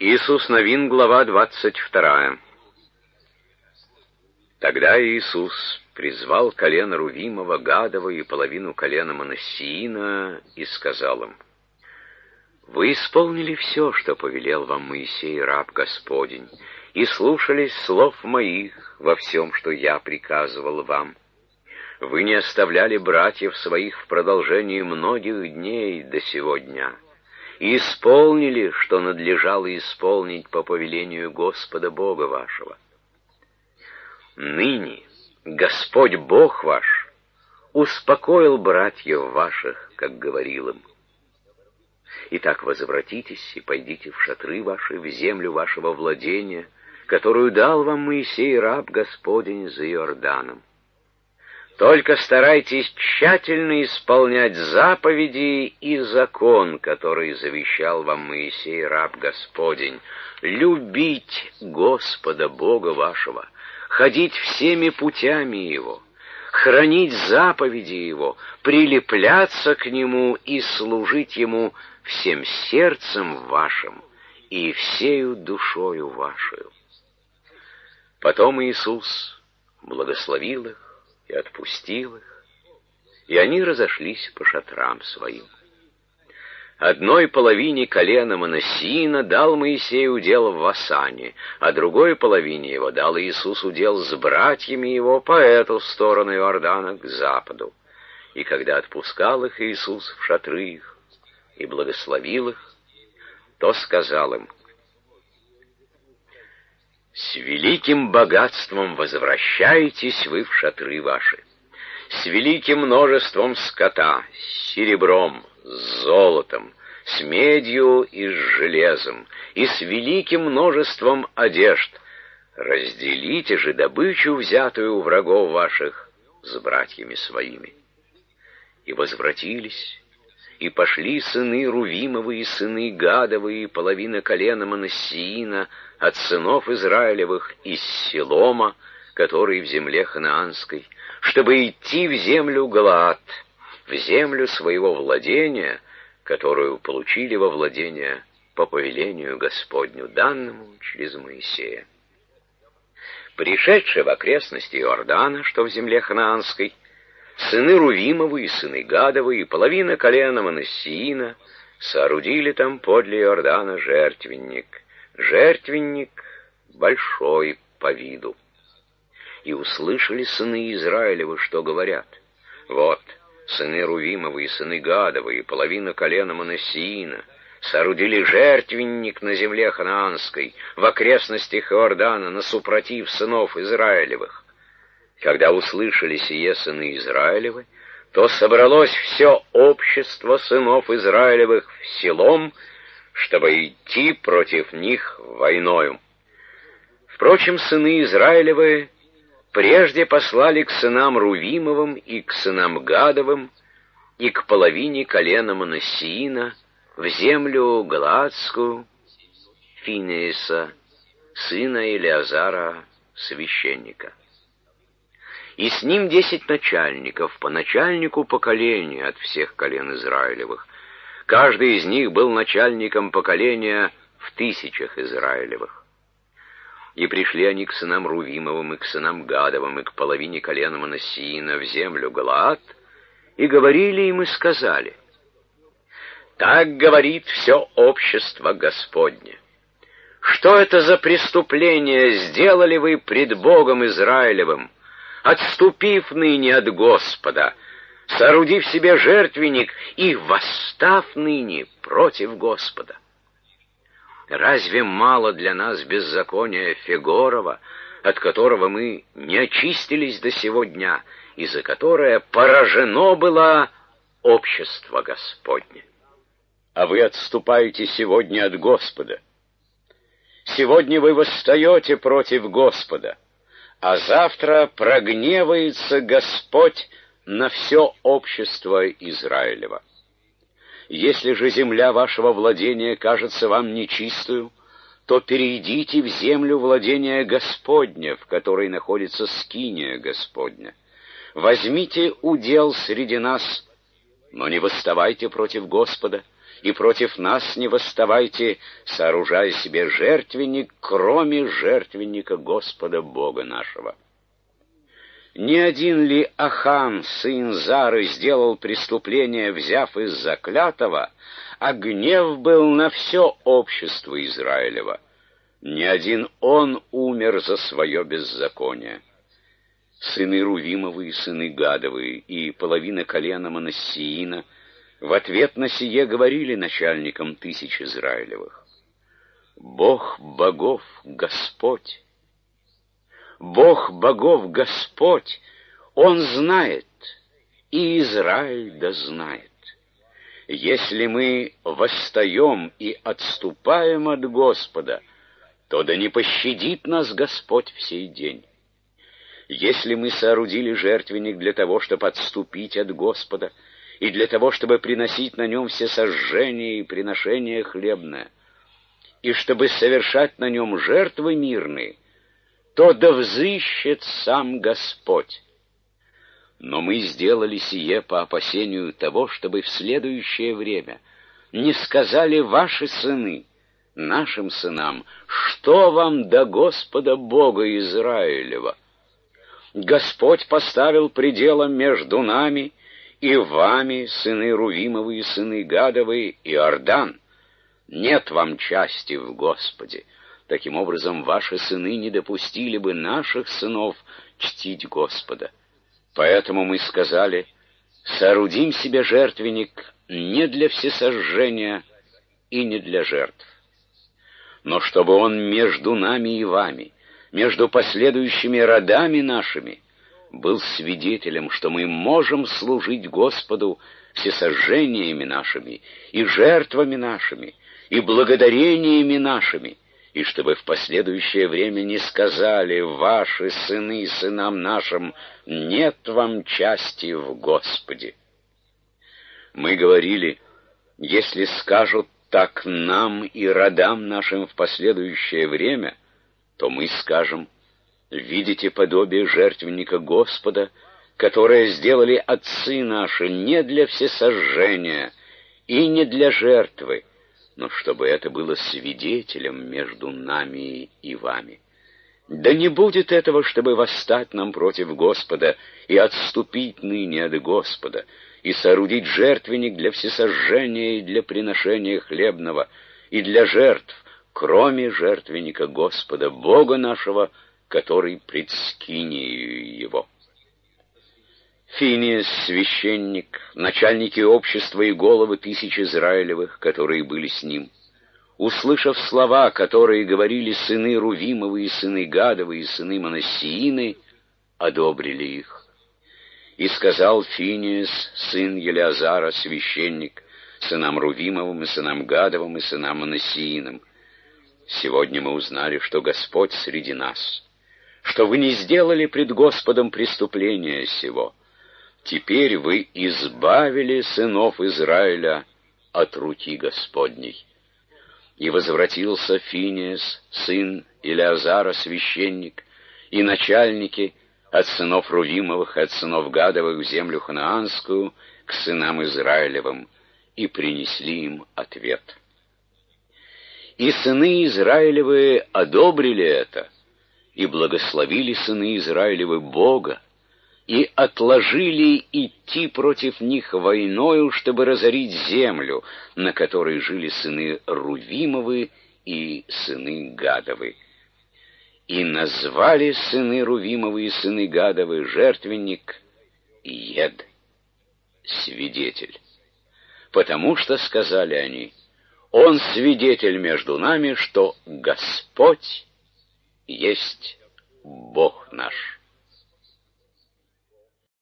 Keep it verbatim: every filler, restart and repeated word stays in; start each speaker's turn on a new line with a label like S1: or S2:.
S1: Иисус Новин, глава двадцать вторая. Тогда Иисус призвал колено Рувимова, Гадова и половину колена Манассиина и сказал им: «Вы исполнили все, что повелел вам Моисей, раб Господень, и слушались слов моих во всем, что я приказывал вам. Вы не оставляли братьев своих в продолжении многих дней до сего дня, и исполнили, что надлежало исполнить по повелению Господа Бога вашего. Ныне Господь Бог ваш успокоил братьев ваших, как говорил им. Итак, возвратитесь и пойдите в шатры ваши, в землю вашего владения, которую дал вам Моисей, раб Господень, за Иорданом. Только старайтесь тщательно исполнять заповеди и закон, который завещал вам Моисей, раб Господень, любить Господа Бога вашего, ходить всеми путями Его, хранить заповеди Его, прилепляться к Нему и служить Ему всем сердцем вашим и всею душою вашей». Потом Иисус благословил их и отпустил их, и они разошлись по шатрам своим. Одной половине колена Манассиина дал Моисей удел в Васане, а другой половине его дал Иисус удел с братьями его по эту сторону Иордана к западу. И когда отпускал их Иисус в шатры их и благословил их, то сказал им: «С великим богатством возвращаетесь вы в шатры ваши, с великим множеством скота, с серебром, с золотом, с медью и с железом, и с великим множеством одежд. Разделите же добычу, взятую у врагов ваших, с братьями своими». И возвратились, и пошли сыны Рувимовы и сыны Гадовы, и половина колена Манассиина от сынов Израилевых из Силома, который в земле ханаанской, чтобы идти в землю Галаад, в землю своего владения, которую получили во владение по повелению Господню, данному через Моисея. Пришедшие в окрестности Иордана, что в земле ханаанской, сыны Рувимовы и сыны Гадовы и половина колена Манассиина соорудили там подле Иордана жертвенник, жертвенник большой по виду. И услышали сыны Израилевы, что говорят: «Вот, сыны Рувимовы и сыны Гадовы и половина колена Манассиина соорудили жертвенник на земле ханаанской, в окрестностях Иордана, насупротив сынов Израилевых». Когда услышали сие сыны Израилевы, то собралось все общество сынов Израилевых в Силом, чтобы идти против них войною. Впрочем, сыны Израилевы прежде послали к сынам Рувимовым и к сынам Гадовым и к половине колена Манассиина в землю Галаадскую Финееса, сына Илиазара, священника. И с ним десять начальников, по начальнику поколения от всех колен Израилевых. Каждый из них был начальником поколения в тысячах Израилевых. И пришли они к сынам Рувимовым и к сынам Гадовым и к половине колена Манассиина в землю Галаад, и говорили им и сказали: «Так говорит все общество Господне. Что это за преступление сделали вы пред Богом Израилевым, отступив ныне от Господа, соорудив себе жертвенник и восстав ныне против Господа? Разве мало для нас беззакония Фегорова, от которого мы не очистились до сего дня, и за которое поражено было общество Господне? А вы отступаете сегодня от Господа. Сегодня вы восстаете против Господа, а завтра прогневается Господь на все общество Израилева. Если же земля вашего владения кажется вам нечистою, то перейдите в землю владения Господня, в которой находится скиния Господня. Возьмите удел среди нас, но не восставайте против Господа,
S2: и против нас не восставайте, сооружая себе жертвенник, кроме жертвенника Господа Бога нашего. Не один ли Ахан, сын Зары, сделал преступление, взяв из заклятого, а гнев был на все общество Израилева? Не один он умер за свое беззаконие. Сыны Рувимовы и сыны Гадовы и половина колена Манассиина в ответ на сие говорили начальникам тысяч Израилевых: «Бог богов Господь, Бог богов Господь, Он знает, и Израиль да знает. Если мы восстаем и отступаем от Господа, то да не пощадит нас Господь в сей день. Если мы соорудили жертвенник для того, чтобы отступить от Господа, и для того, чтобы приносить на нем все сожжения и приношения хлебное, и чтобы совершать на нем жертвы мирные, то да взыщет сам Господь. Но мы сделали сие по опасению того, чтобы в следующее время не сказали ваши сыны нашим сынам: что вам до Господа Бога Израилева? Господь поставил пределом между нами и вами, сыны Рувимовы и сыны Гадовы, Иордан. Нет вам части в Господе. Таким образом, ваши сыны не допустили бы наших сынов чтить Господа. Поэтому мы сказали: соорудим себе жертвенник не для всесожжения и не для жертв, но чтобы он между нами и вами, между последующими родами нашими, был свидетелем, что мы можем служить Господу всесожжениями нашими, и жертвами нашими, и благодарениями нашими, и чтобы в последующее время не сказали ваши сыны сынам нашим: нет вам части в Господе. Мы говорили: если скажут так нам и родам нашим в последующее время, то мы скажем: видите подобие жертвенника Господа, которое сделали отцы наши не для всесожжения и не для жертвы, но чтобы это было свидетелем между нами и вами. Да не будет этого, чтобы восстать нам против Господа и отступить ныне от Господа, и соорудить жертвенник для всесожжения и для приношения хлебного, и для жертв, кроме жертвенника Господа, Бога нашего, который пред скинией его. Финиас, священник, начальники общества и головы тысяч Израилевых, которые были с ним, услышав слова, которые говорили сыны Рувимовы и сыны Гадовы и сыны Манассиины, одобрили их. И сказал Финиас, сын Елеазара, священник, сынам Рувимовым и сынам Гадовым и сынам Манассииным: сегодня мы узнали, что Господь среди нас, что вы не сделали пред Господом преступления сего. Теперь вы избавили сынов Израиля от руки Господней. И возвратился Финиас, сын Елеазара, священник, и начальники от сынов Рувимовых и от сынов Гадовых в землю ханаанскую к сынам Израилевым, и принесли им ответ. И сыны Израилевы одобрили это, и благословили сыны Израилевы Бога, и отложили идти против них войною, чтобы разорить землю, на которой жили сыны Рувимовы и сыны Гадовы. И назвали сыны Рувимовы и сыны Гадовы жертвенник Ед, свидетель, потому что, сказали они, он свидетель между нами, что Господь есть Бог наш.